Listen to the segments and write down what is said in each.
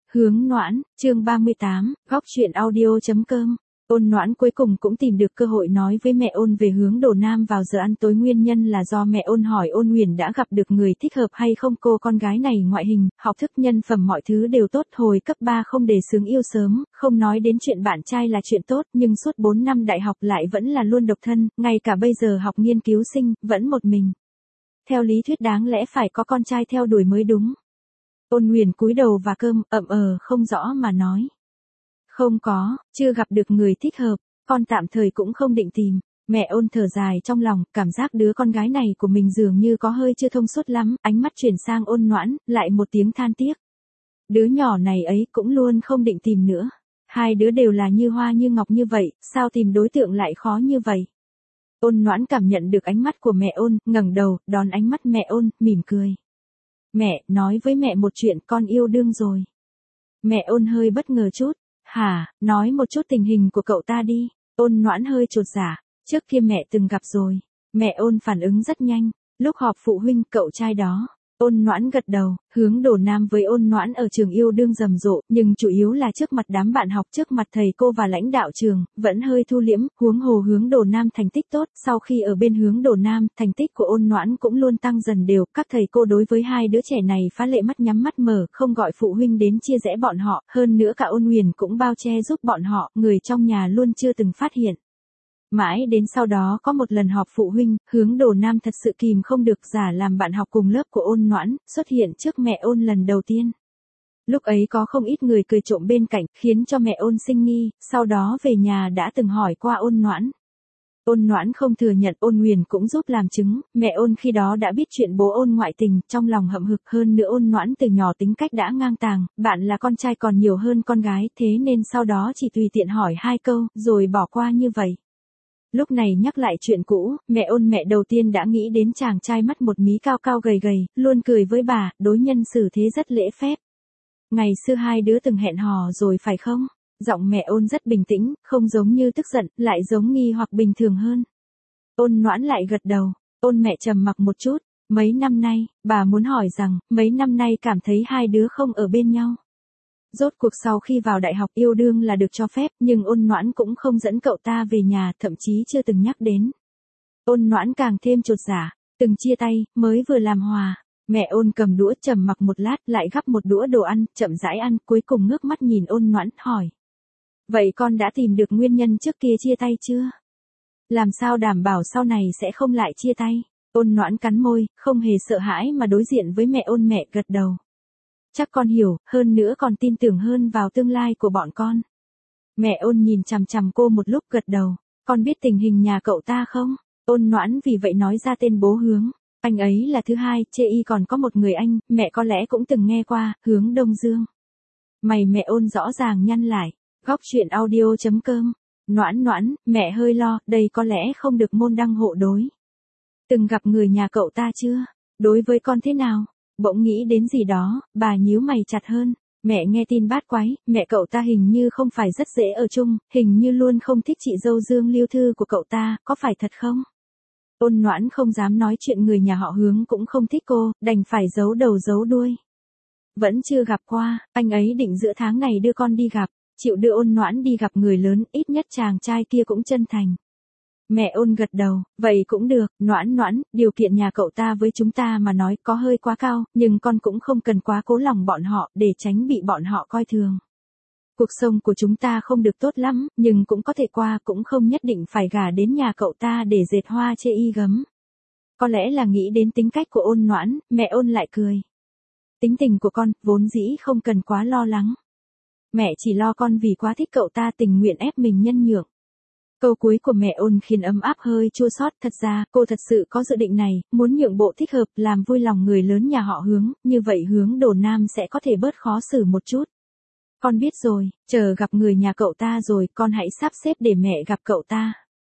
Hướng Noãn, chương 38, góc truyện audio.com. Ôn Noãn cuối cùng cũng tìm được cơ hội nói với mẹ Ôn về hướng Đồ Nam vào giờ ăn tối, nguyên nhân là do mẹ Ôn hỏi Ôn Huyền đã gặp được người thích hợp hay không. Cô con gái này ngoại hình, học thức, nhân phẩm mọi thứ đều tốt, hồi cấp 3 không đề xướng yêu sớm, không nói đến chuyện bạn trai là chuyện tốt, nhưng suốt 4 năm đại học lại vẫn là luôn độc thân, ngay cả bây giờ học nghiên cứu sinh, vẫn một mình. Theo lý thuyết đáng lẽ phải có con trai theo đuổi mới đúng. Ôn Huyền cúi đầu và cơm, không rõ mà nói. Không có, chưa gặp được người thích hợp, con tạm thời cũng không định tìm. Mẹ Ôn thở dài trong lòng, cảm giác đứa con gái này của mình dường như có hơi chưa thông suốt lắm, ánh mắt chuyển sang Ôn Noãn, lại một tiếng than tiếc. Đứa nhỏ này ấy cũng luôn không định tìm nữa. Hai đứa đều là như hoa như ngọc như vậy, sao tìm đối tượng lại khó như vậy? Ôn Noãn cảm nhận được ánh mắt của mẹ Ôn, ngẩng đầu, đón ánh mắt mẹ Ôn, mỉm cười. Mẹ, nói với mẹ một chuyện, con yêu đương rồi. Mẹ Ôn hơi bất ngờ chút. Hả, nói một chút tình hình của cậu ta đi. Ôn Noãn hơi chột dạ, trước kia mẹ từng gặp rồi. Mẹ Ôn phản ứng rất nhanh, lúc họp phụ huynh, cậu trai đó. Ôn Noãn gật đầu, hướng Đồ Nam với Ôn Noãn ở trường yêu đương rầm rộ, nhưng chủ yếu là trước mặt đám bạn học, trước mặt thầy cô và lãnh đạo trường, vẫn hơi thu liễm, huống hồ hướng Đồ Nam thành tích tốt, sau khi ở bên hướng Đồ Nam, thành tích của Ôn Noãn cũng luôn tăng dần đều, các thầy cô đối với hai đứa trẻ này phá lệ mắt nhắm mắt mở, không gọi phụ huynh đến chia rẽ bọn họ, hơn nữa cả Ôn Huyền cũng bao che giúp bọn họ, người trong nhà luôn chưa từng phát hiện. Mãi đến sau đó có một lần họp phụ huynh, hướng Đồ Nam thật sự kìm không được, giả làm bạn học cùng lớp của Ôn Noãn, xuất hiện trước mẹ Ôn lần đầu tiên. Lúc ấy có không ít người cười trộm bên cạnh, khiến cho mẹ Ôn sinh nghi, sau đó về nhà đã từng hỏi qua Ôn Noãn. Ôn Noãn không thừa nhận, Ôn Huyền cũng giúp làm chứng, mẹ Ôn khi đó đã biết chuyện bố Ôn ngoại tình, trong lòng hậm hực, hơn nữa Ôn Noãn từ nhỏ tính cách đã ngang tàng, bạn là con trai còn nhiều hơn con gái, thế nên sau đó chỉ tùy tiện hỏi 2 câu, rồi bỏ qua như vậy. Lúc này nhắc lại chuyện cũ, mẹ Ôn mẹ đầu tiên đã nghĩ đến chàng trai mắt một mí cao cao gầy gầy, luôn cười với bà, đối nhân xử thế rất lễ phép. Ngày xưa hai đứa từng hẹn hò rồi phải không? Giọng mẹ Ôn rất bình tĩnh, không giống như tức giận, lại giống nghi hoặc bình thường hơn. Ôn Noãn lại gật đầu. Ôn mẹ trầm mặc một chút. Mấy năm nay, bà muốn hỏi rằng, mấy năm nay cảm thấy hai đứa không ở bên nhau. Rốt cuộc sau khi vào đại học yêu đương là được cho phép, nhưng Ôn Noãn cũng không dẫn cậu ta về nhà, thậm chí chưa từng nhắc đến. Ôn Noãn càng thêm chột dạ, từng chia tay, mới vừa làm hòa. Mẹ Ôn cầm đũa trầm mặc một lát, lại gắp một đũa đồ ăn, chậm rãi ăn, cuối cùng ngước mắt nhìn Ôn Noãn, hỏi. Vậy con đã tìm được nguyên nhân trước kia chia tay chưa? Làm sao đảm bảo sau này sẽ không lại chia tay? Ôn Noãn cắn môi, không hề sợ hãi mà đối diện với mẹ Ôn, mẹ gật đầu. Chắc con hiểu, hơn nữa còn tin tưởng hơn vào tương lai của bọn con. Mẹ Ôn nhìn chằm chằm cô một lúc, gật đầu. Con biết tình hình nhà cậu ta không? Ôn Noãn vì vậy nói ra tên bố Hướng. Anh ấy là thứ hai, chê y còn có một người anh, mẹ có lẽ cũng từng nghe qua, Hướng Đông Dương. Mày mẹ Ôn rõ ràng nhăn lại. Góc truyện audio.com. Noãn, mẹ hơi lo, đây có lẽ không được môn đăng hộ đối. Từng gặp người nhà cậu ta chưa? Đối với con thế nào? Bỗng nghĩ đến gì đó, bà nhíu mày chặt hơn. Mẹ nghe tin bát quái, mẹ cậu ta hình như không phải rất dễ ở chung, hình như luôn không thích chị dâu Dương Lưu Thư của cậu ta, có phải thật không? Ôn Noãn không dám nói chuyện người nhà họ Hướng cũng không thích cô, đành phải giấu đầu giấu đuôi. Vẫn chưa gặp qua, anh ấy định giữa tháng này đưa con đi gặp, chịu đưa Ôn Noãn đi gặp người lớn, ít nhất chàng trai kia cũng chân thành. Mẹ Ôn gật đầu, vậy cũng được, Noãn, điều kiện nhà cậu ta với chúng ta mà nói có hơi quá cao, nhưng con cũng không cần quá cố lòng bọn họ, để tránh bị bọn họ coi thường. Cuộc sống của chúng ta không được tốt lắm, nhưng cũng có thể qua, cũng không nhất định phải gả đến nhà cậu ta để dệt hoa chê y gấm. Có lẽ là nghĩ đến tính cách của Ôn Noãn, mẹ Ôn lại cười. Tính tình của con, vốn dĩ không cần quá lo lắng. Mẹ chỉ lo con vì quá thích cậu ta tình nguyện ép mình nhân nhượng. Câu cuối của mẹ Ôn khiến ấm áp hơi chua xót, thật ra, cô thật sự có dự định này, muốn nhượng bộ thích hợp, làm vui lòng người lớn nhà họ Hướng, như vậy Hướng Đồ Nam sẽ có thể bớt khó xử một chút. Con biết rồi, chờ gặp người nhà cậu ta rồi, con hãy sắp xếp để mẹ gặp cậu ta.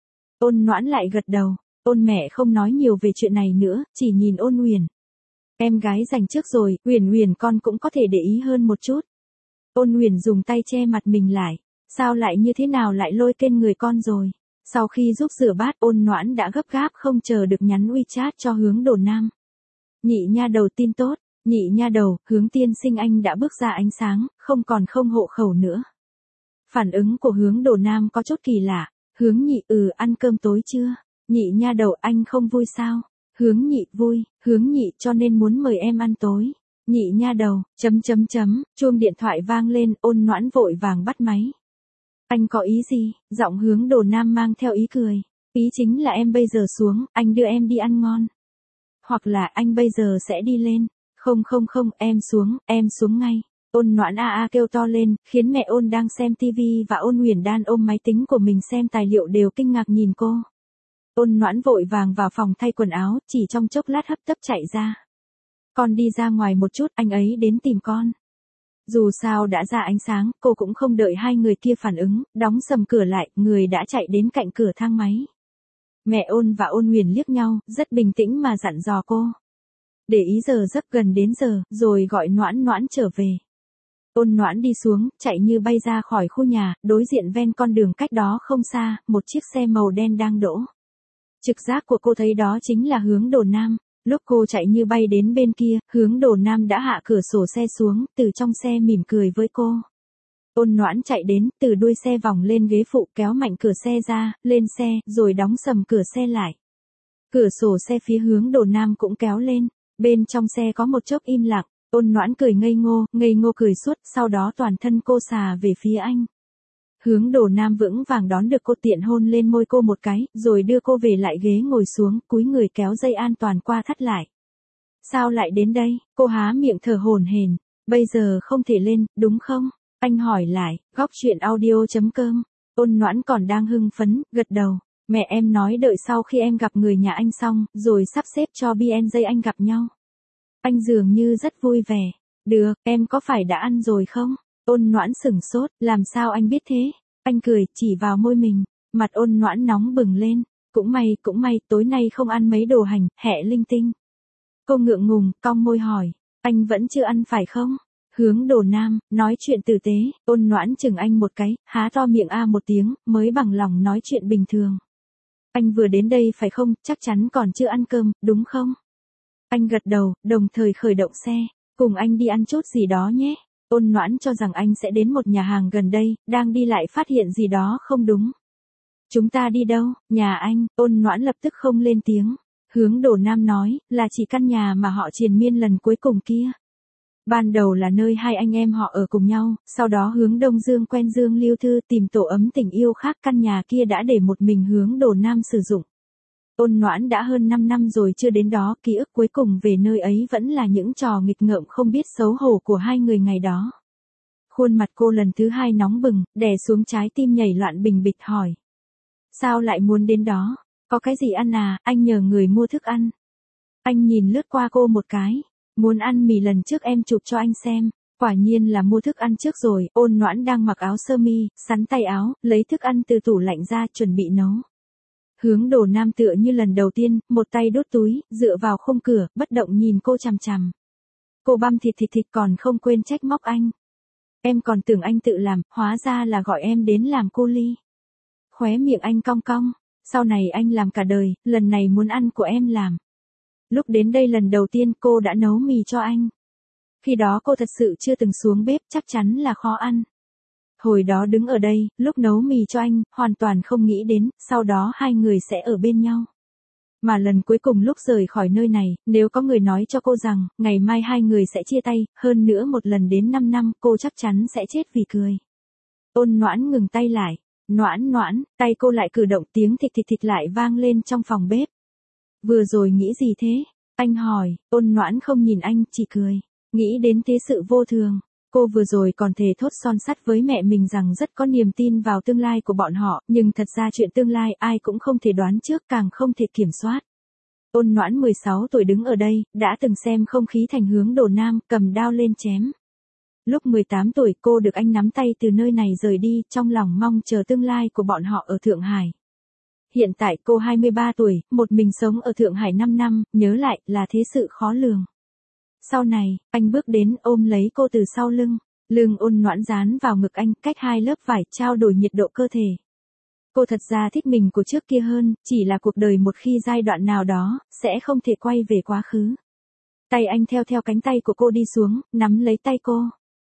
Ôn Noãn lại gật đầu. Ôn mẹ không nói nhiều về chuyện này nữa, chỉ nhìn Ôn Huyền. Em gái giành trước rồi, Huyền con cũng có thể để ý hơn một chút. Ôn Huyền dùng tay che mặt mình lại. Sao lại như thế nào lại lôi tên người con rồi? Sau khi giúp rửa bát, Ôn Noãn đã gấp gáp không chờ được nhắn WeChat cho Hướng Đồ Nam. Nhị nha đầu tin tốt, Nhị nha đầu, Hướng tiên sinh anh đã bước ra ánh sáng, không còn không hộ khẩu nữa. Phản ứng của Hướng Đồ Nam có chút kỳ lạ. Hướng nhị, ăn cơm tối chưa? Nhị nha đầu, anh không vui sao? Hướng nhị, vui, hướng nhị cho nên muốn mời em ăn tối. Nhị nha đầu, chuông điện thoại vang lên, Ôn Noãn vội vàng bắt máy. Anh có ý gì? Giọng Hướng Đồ Nam mang theo ý cười. Ý chính là em bây giờ xuống, anh đưa em đi ăn ngon. Hoặc là anh bây giờ sẽ đi lên. Không, em xuống ngay. Ôn Noãn a kêu to lên, khiến mẹ Ôn đang xem tivi và Ôn Uyển Đan ôm máy tính của mình xem tài liệu đều kinh ngạc nhìn cô. Ôn Noãn vội vàng vào phòng thay quần áo, chỉ trong chốc lát hấp tấp chạy ra. Con đi ra ngoài một chút, anh ấy đến tìm con. Dù sao đã ra ánh sáng, cô cũng không đợi hai người kia phản ứng, đóng sầm cửa lại, người đã chạy đến cạnh cửa thang máy. Mẹ Ôn và Ôn Uyển liếc nhau, rất bình tĩnh mà dặn dò cô. Để ý giờ giấc gần đến giờ, rồi gọi Noãn trở về. Ôn Noãn đi xuống, chạy như bay ra khỏi khu nhà, đối diện ven con đường cách đó không xa, một chiếc xe màu đen đang đỗ. Trực giác của cô thấy đó chính là Hướng Đồ Nam. Lúc cô chạy như bay đến bên kia, Hướng Đồ Nam đã hạ cửa sổ xe xuống, từ trong xe mỉm cười với cô. Ôn Noãn chạy đến, từ đuôi xe vòng lên ghế phụ kéo mạnh cửa xe ra, lên xe, rồi đóng sầm cửa xe lại. Cửa sổ xe phía Hướng Đồ Nam cũng kéo lên, bên trong xe có một chốc im lặng, Ôn Noãn cười ngây ngô cười suốt, sau đó toàn thân cô xà về phía anh. Hướng Đồ Nam vững vàng đón được cô, tiện hôn lên môi cô một cái, rồi đưa cô về lại ghế ngồi xuống, cúi người kéo dây an toàn qua thắt lại. Sao lại đến đây? Cô há miệng thở hổn hển. Bây giờ không thể lên, đúng không? Anh hỏi lại. Góc chuyện audio.com. Ôn Noãn còn đang hưng phấn, gật đầu. Mẹ em nói đợi sau khi em gặp người nhà anh xong, rồi sắp xếp cho BNJ anh gặp nhau. Anh dường như rất vui vẻ. Được, em có phải đã ăn rồi không? Ôn Noãn sửng sốt, làm sao anh biết thế? Anh cười, chỉ vào môi mình. Mặt Ôn Noãn nóng bừng lên. Cũng may, tối nay không ăn mấy đồ hành, hẹ linh tinh. Cô ngượng ngùng, cong môi hỏi. Anh vẫn chưa ăn phải không? Hướng Đồ Nam, nói chuyện tử tế, Ôn Noãn chừng anh một cái, há to miệng một tiếng, mới bằng lòng nói chuyện bình thường. Anh vừa đến đây phải không, chắc chắn còn chưa ăn cơm, đúng không? Anh gật đầu, đồng thời khởi động xe. Cùng anh đi ăn chút gì đó nhé. Ôn Noãn cho rằng anh sẽ đến một nhà hàng gần đây, đang đi lại phát hiện gì đó không đúng. Chúng ta đi đâu? Nhà anh. Ôn Noãn lập tức không lên tiếng. Hướng Đồ Nam nói, là chỉ căn nhà mà họ triền miên lần cuối cùng kia. Ban đầu là nơi hai anh em họ ở cùng nhau, sau đó Hướng Đông Dương quen Dương Lưu Thư tìm tổ ấm tình yêu khác, căn nhà kia đã để một mình Hướng Đồ Nam sử dụng. Ôn Noãn đã hơn 5 năm rồi chưa đến đó, ký ức cuối cùng về nơi ấy vẫn là những trò nghịch ngợm không biết xấu hổ của hai người ngày đó. Khuôn mặt cô lần thứ hai nóng bừng, đè xuống trái tim nhảy loạn bình bịch hỏi. Sao lại muốn đến đó? Có cái gì ăn à, anh nhờ người mua thức ăn. Anh nhìn lướt qua cô một cái. Muốn ăn mì lần trước em chụp cho anh xem. Quả nhiên là mua thức ăn trước rồi. Ôn Noãn đang mặc áo sơ mi, sắn tay áo, lấy thức ăn từ tủ lạnh ra chuẩn bị nấu. Hướng Đồ Nam tựa như lần đầu tiên, một tay đút túi, dựa vào khung cửa, bất động nhìn cô chằm chằm. Cô băm thịt còn không quên trách móc anh. Em còn tưởng anh tự làm, hóa ra là gọi em đến làm cu li. Khóe miệng anh cong cong. Sau này anh làm cả đời, lần này muốn ăn của em làm. Lúc đến đây lần đầu tiên cô đã nấu mì cho anh. Khi đó cô thật sự chưa từng xuống bếp, chắc chắn là khó ăn. Hồi đó đứng ở đây, lúc nấu mì cho anh, hoàn toàn không nghĩ đến, sau đó hai người sẽ ở bên nhau. Mà lần cuối cùng lúc rời khỏi nơi này, nếu có người nói cho cô rằng, ngày mai hai người sẽ chia tay, hơn nữa một lần đến 5 năm, cô chắc chắn sẽ chết vì cười. Ôn Noãn ngừng tay lại. Noãn, tay cô lại cử động, tiếng thịt lại vang lên trong phòng bếp. Vừa rồi nghĩ gì thế? Anh hỏi. Ôn Noãn không nhìn anh, chỉ cười. Nghĩ đến thế sự vô thường. Cô vừa rồi còn thề thốt son sắt với mẹ mình rằng rất có niềm tin vào tương lai của bọn họ, nhưng thật ra chuyện tương lai ai cũng không thể đoán trước, càng không thể kiểm soát. Ôn Noãn 16 tuổi đứng ở đây, đã từng xem không khí thành Hướng Đồ Nam, cầm đao lên chém. Lúc 18 tuổi cô được anh nắm tay từ nơi này rời đi, trong lòng mong chờ tương lai của bọn họ ở Thượng Hải. Hiện tại cô 23 tuổi, một mình sống ở Thượng Hải 5 năm, nhớ lại là thế sự khó lường. Sau này, anh bước đến ôm lấy cô từ sau lưng. Lưng Ôn Noãn dán vào ngực anh, cách hai lớp vải, trao đổi nhiệt độ cơ thể. Cô thật ra thích mình của trước kia hơn, chỉ là cuộc đời một khi giai đoạn nào đó, sẽ không thể quay về quá khứ. Tay anh theo cánh tay của cô đi xuống, nắm lấy tay cô.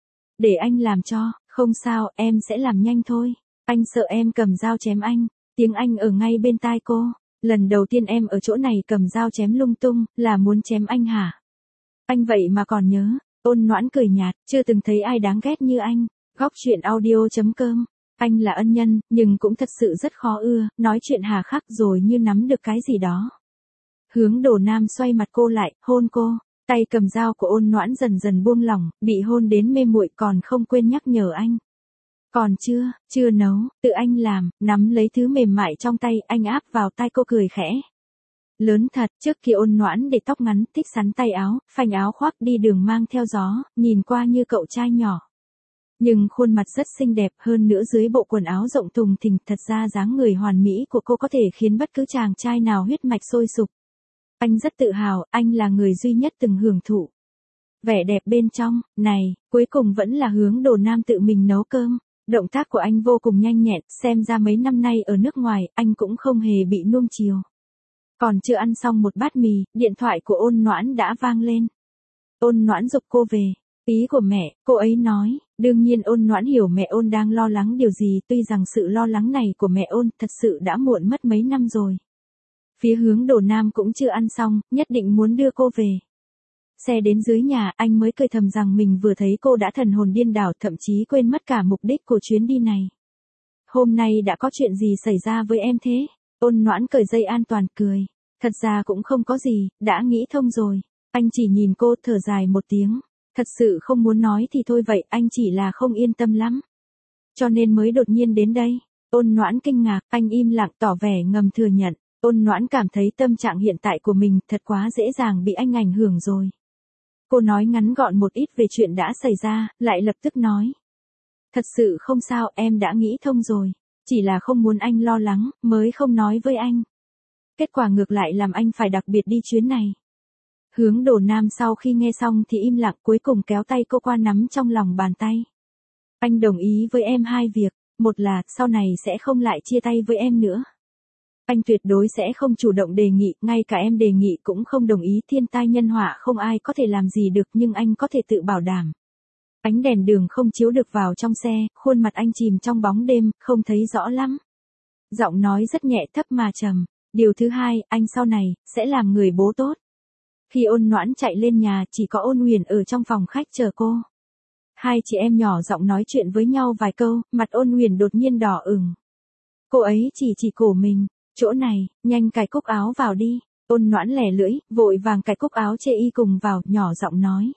Để anh làm cho, không sao, em sẽ làm nhanh thôi. Anh sợ em cầm dao chém anh. Tiếng anh ở ngay bên tai cô. Lần đầu tiên em ở chỗ này cầm dao chém lung tung, là muốn chém anh hả? Anh vậy mà còn nhớ. Ôn Noãn cười nhạt, chưa từng thấy ai đáng ghét như anh. Góc chuyện audio.com. Anh là ân nhân, nhưng cũng thật sự rất khó ưa, nói chuyện hà khắc rồi như nắm được cái gì đó. Hướng Đồ Nam xoay mặt cô lại, hôn cô. Tay cầm dao của Ôn Noãn dần dần buông lỏng, bị hôn đến mê muội còn không quên nhắc nhở anh. Còn chưa nấu, tự anh làm, nắm lấy thứ mềm mại trong tay, anh áp vào tai cô cười khẽ. Lớn thật, trước kia Ôn Noãn để tóc ngắn, thích sắn tay áo, phanh áo khoác đi đường mang theo gió, nhìn qua như cậu trai nhỏ. Nhưng khuôn mặt rất xinh đẹp hơn nữa dưới bộ quần áo rộng thùng thình, thật ra dáng người hoàn mỹ của cô có thể khiến bất cứ chàng trai nào huyết mạch sôi sục. Anh rất tự hào, anh là người duy nhất từng hưởng thụ vẻ đẹp bên trong, này, cuối cùng vẫn là Hướng Đồ Nam tự mình nấu cơm. Động tác của anh vô cùng nhanh nhẹn, xem ra mấy năm nay ở nước ngoài, anh cũng không hề bị nuông chiều. Còn chưa ăn xong một bát mì, điện thoại của Ôn Noãn đã vang lên. Ôn Noãn giục cô về. Ý của mẹ, cô ấy nói, đương nhiên Ôn Noãn hiểu mẹ Ôn đang lo lắng điều gì, tuy rằng sự lo lắng này của mẹ Ôn thật sự đã muộn mất mấy năm rồi. Phía Hướng Đồ Nam cũng chưa ăn xong, nhất định muốn đưa cô về. Xe đến dưới nhà, anh mới cười thầm rằng mình vừa thấy cô đã thần hồn điên đảo, thậm chí quên mất cả mục đích của chuyến đi này. Hôm nay đã có chuyện gì xảy ra với em thế? Ôn Noãn cởi dây an toàn cười. Thật ra cũng không có gì, đã nghĩ thông rồi. Anh chỉ nhìn cô thở dài một tiếng. Thật sự không muốn nói thì thôi vậy, anh chỉ là không yên tâm lắm. Cho nên mới đột nhiên đến đây. Ôn Noãn kinh ngạc, anh im lặng tỏ vẻ ngầm thừa nhận. Ôn Noãn cảm thấy tâm trạng hiện tại của mình thật quá dễ dàng bị anh ảnh hưởng rồi. Cô nói ngắn gọn một ít về chuyện đã xảy ra, lại lập tức nói. Thật sự không sao, em đã nghĩ thông rồi. Chỉ là không muốn anh lo lắng, mới không nói với anh. Kết quả ngược lại làm anh phải đặc biệt đi chuyến này. Hướng Đồ Nam sau khi nghe xong thì im lặng, cuối cùng kéo tay cô qua nắm trong lòng bàn tay. Anh đồng ý với em hai việc. Một là, sau này sẽ không lại chia tay với em nữa. Anh tuyệt đối sẽ không chủ động đề nghị, ngay cả em đề nghị cũng không đồng ý, thiên tai nhân họa không ai có thể làm gì được, nhưng anh có thể tự bảo đảm. Ánh đèn đường không chiếu được vào trong xe, khuôn mặt anh chìm trong bóng đêm, không thấy rõ lắm. Giọng nói rất nhẹ thấp mà trầm. Điều thứ hai, anh sau này, sẽ làm người bố tốt. Khi Ôn Noãn chạy lên nhà, chỉ có Ôn Huyền ở trong phòng khách chờ cô. Hai chị em nhỏ giọng nói chuyện với nhau vài câu, mặt Ôn Huyền đột nhiên đỏ ửng. Cô ấy chỉ cổ mình. Chỗ này, nhanh cài cúc áo vào đi. Ôn Noãn lẻ lưỡi, vội vàng cài cúc áo chê y cùng vào, nhỏ giọng nói.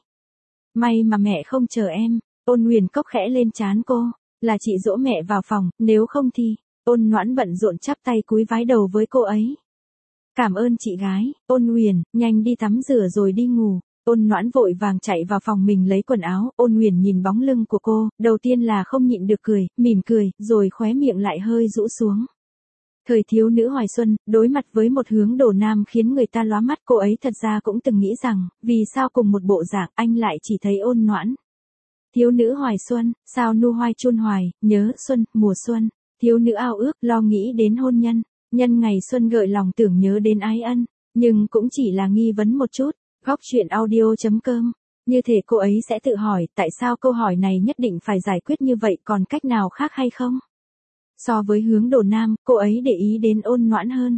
May mà mẹ không chờ em. Ôn Huyền cốc khẽ lên trán cô. Là chị dỗ mẹ vào phòng, nếu không thì. Ôn Noãn bận rộn chắp tay cúi vái đầu với cô ấy. Cảm ơn chị gái. Ôn Huyền, nhanh đi tắm rửa rồi đi ngủ. Ôn Noãn vội vàng chạy vào phòng mình lấy quần áo. Ôn Huyền nhìn bóng lưng của cô, đầu tiên là không nhịn được cười, mỉm cười, rồi khóe miệng lại hơi rũ xuống. Thời thiếu nữ hoài xuân, đối mặt với một Hướng Đồ Nam khiến người ta lóa mắt, cô ấy thật ra cũng từng nghĩ rằng, vì sao cùng một bộ dạng anh lại chỉ thấy Ôn Noãn. Thiếu nữ hoài xuân, sao nu hoai chun hoài, nhớ xuân, mùa xuân. Thiếu nữ ao ước, lo nghĩ đến hôn nhân. Nhân ngày xuân gợi lòng tưởng nhớ đến ái ân. Nhưng cũng chỉ là nghi vấn một chút. Góc chuyện audio.com. Như thể cô ấy sẽ tự hỏi, tại sao câu hỏi này nhất định phải giải quyết như vậy, còn cách nào khác hay không? So với Hướng Đồ Nam, cô ấy để ý đến Ôn Noãn hơn.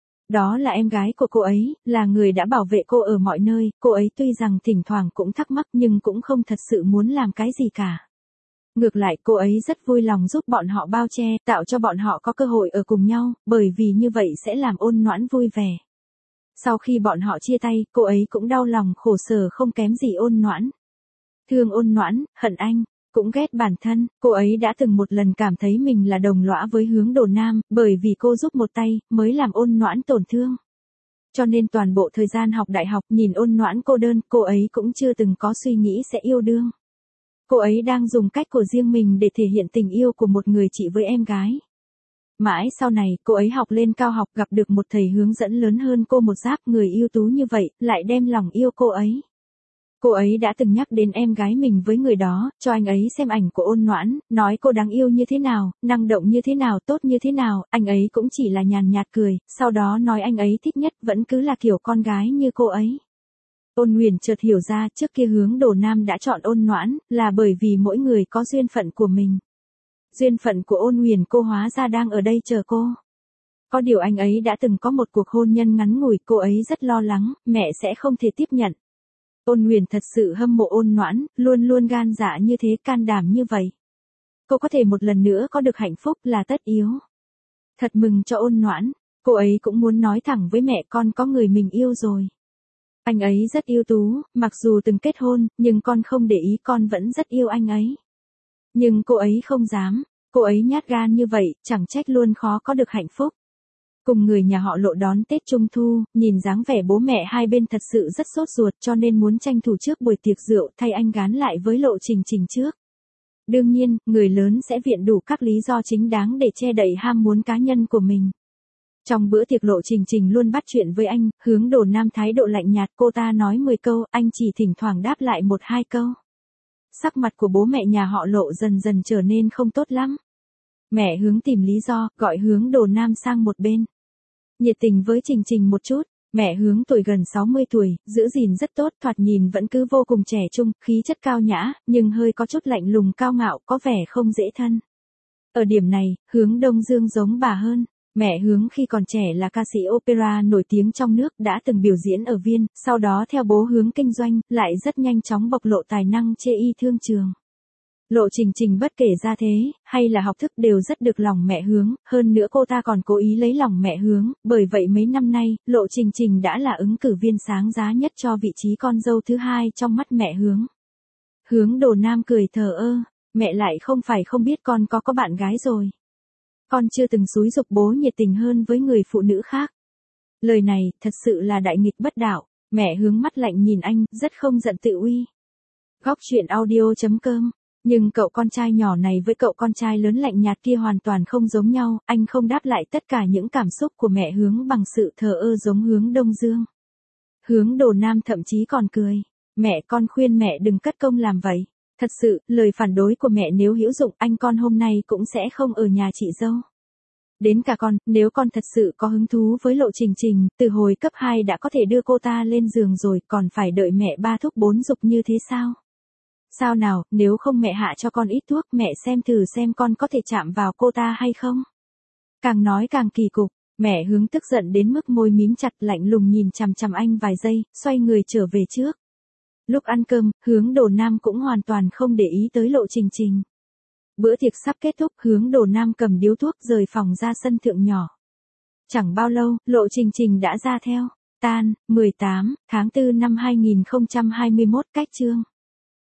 Đó là em gái của cô ấy, là người đã bảo vệ cô ở mọi nơi, cô ấy tuy rằng thỉnh thoảng cũng thắc mắc nhưng cũng không thật sự muốn làm cái gì cả. Ngược lại cô ấy rất vui lòng giúp bọn họ bao che, tạo cho bọn họ có cơ hội ở cùng nhau, bởi vì như vậy sẽ làm Ôn Noãn vui vẻ. Sau khi bọn họ chia tay, cô ấy cũng đau lòng khổ sở không kém gì Ôn Noãn. Thương Ôn Noãn, hận anh, cũng ghét bản thân, cô ấy đã từng một lần cảm thấy mình là đồng lõa với Hướng Đồ Nam, bởi vì cô giúp một tay, mới làm Ôn Noãn tổn thương. Cho nên toàn bộ thời gian học đại học nhìn Ôn Noãn cô đơn, cô ấy cũng chưa từng có suy nghĩ sẽ yêu đương. Cô ấy đang dùng cách của riêng mình để thể hiện tình yêu của một người chị với em gái. Mãi sau này, cô ấy học lên cao học gặp được một thầy hướng dẫn lớn hơn cô một giáp, người ưu tú như vậy, lại đem lòng yêu cô ấy. Cô ấy đã từng nhắc đến em gái mình với người đó, cho anh ấy xem ảnh của Ôn Noãn, nói cô đáng yêu như thế nào, năng động như thế nào, tốt như thế nào, anh ấy cũng chỉ là nhàn nhạt cười, sau đó nói anh ấy thích nhất vẫn cứ là kiểu con gái như cô ấy. Ôn Nguyền chợt hiểu ra trước kia Hướng Đồ Nam đã chọn Ôn Noãn, là bởi vì mỗi người có duyên phận của mình. Duyên phận của Ôn Nguyền cô hóa ra đang ở đây chờ cô. Có điều anh ấy đã từng có một cuộc hôn nhân ngắn ngủi, cô ấy rất lo lắng, mẹ sẽ không thể tiếp nhận. Ôn Nguyền thật sự hâm mộ Ôn Noãn, luôn luôn gan dạ như thế, can đảm như vậy. Cô có thể một lần nữa có được hạnh phúc là tất yếu. Thật mừng cho Ôn Noãn, cô ấy cũng muốn nói thẳng với mẹ con có người mình yêu rồi. Anh ấy rất ưu tú, mặc dù từng kết hôn, nhưng con không để ý, con vẫn rất yêu anh ấy. Nhưng cô ấy không dám, cô ấy nhát gan như vậy, chẳng trách luôn khó có được hạnh phúc. Cùng người nhà họ Lộ đón Tết Trung Thu, nhìn dáng vẻ bố mẹ hai bên thật sự rất sốt ruột, cho nên muốn tranh thủ trước buổi tiệc rượu thay anh gán lại với Lộ Trình Trình trước. Đương nhiên, người lớn sẽ viện đủ các lý do chính đáng để che đậy ham muốn cá nhân của mình. Trong bữa tiệc Lộ Trình Trình luôn bắt chuyện với anh, Hướng Đồ Nam thái độ lạnh nhạt, cô ta nói 10 câu, anh chỉ thỉnh thoảng đáp lại 1-2 câu. Sắc mặt của bố mẹ nhà họ Lộ dần dần trở nên không tốt lắm. Mẹ Hướng tìm lý do, gọi Hướng Đồ Nam sang một bên. Nhiệt tình với Trình Trình một chút, mẹ Hướng tuổi gần 60 tuổi, giữ gìn rất tốt, thoạt nhìn vẫn cứ vô cùng trẻ trung, khí chất cao nhã, nhưng hơi có chút lạnh lùng cao ngạo, có vẻ không dễ thân. Ở điểm này, Hướng Đông Dương giống bà hơn. Mẹ Hướng khi còn trẻ là ca sĩ opera nổi tiếng trong nước, đã từng biểu diễn ở Viên, sau đó theo bố Hướng kinh doanh, lại rất nhanh chóng bộc lộ tài năng chê y thương trường. Lộ Trình Trình bất kể gia thế, hay là học thức đều rất được lòng mẹ Hướng, hơn nữa cô ta còn cố ý lấy lòng mẹ Hướng, bởi vậy mấy năm nay, Lộ Trình Trình đã là ứng cử viên sáng giá nhất cho vị trí con dâu thứ hai trong mắt mẹ Hướng. Hướng Đồ Nam cười thờ ơ, mẹ lại không phải không biết con có bạn gái rồi. Con chưa từng xúi giục bố nhiệt tình hơn với người phụ nữ khác. Lời này, thật sự là đại nghịch bất đạo, mẹ Hướng mắt lạnh nhìn anh, rất không giận tự uy. Góc truyện audio.com. Nhưng cậu con trai nhỏ này với cậu con trai lớn lạnh nhạt kia hoàn toàn không giống nhau, anh không đáp lại tất cả những cảm xúc của mẹ Hướng bằng sự thờ ơ giống Hướng Đông Dương. Hướng Đồ Nam thậm chí còn cười, mẹ con khuyên mẹ đừng cất công làm vậy. Thật sự, lời phản đối của mẹ nếu hữu dụng, anh con hôm nay cũng sẽ không ở nhà chị dâu. Đến cả con, nếu con thật sự có hứng thú với Lộ Trình Trình, từ hồi cấp 2 đã có thể đưa cô ta lên giường rồi, còn phải đợi mẹ 3 thúc 4 giục như thế sao? Sao nào, nếu không mẹ hạ cho con ít thuốc, mẹ xem thử xem con có thể chạm vào cô ta hay không? Càng nói càng kỳ cục, mẹ Hướng tức giận đến mức môi mím chặt, lạnh lùng nhìn chằm chằm anh vài giây, xoay người trở về trước. Lúc ăn cơm, Hướng Đồ Nam cũng hoàn toàn không để ý tới Lộ Trình Trình. Bữa tiệc sắp kết thúc, Hướng Đồ Nam cầm điếu thuốc rời phòng ra sân thượng nhỏ. Chẳng bao lâu, Lộ Trình Trình đã ra theo. Tan, 18 tháng 4 năm 2021, cách chương.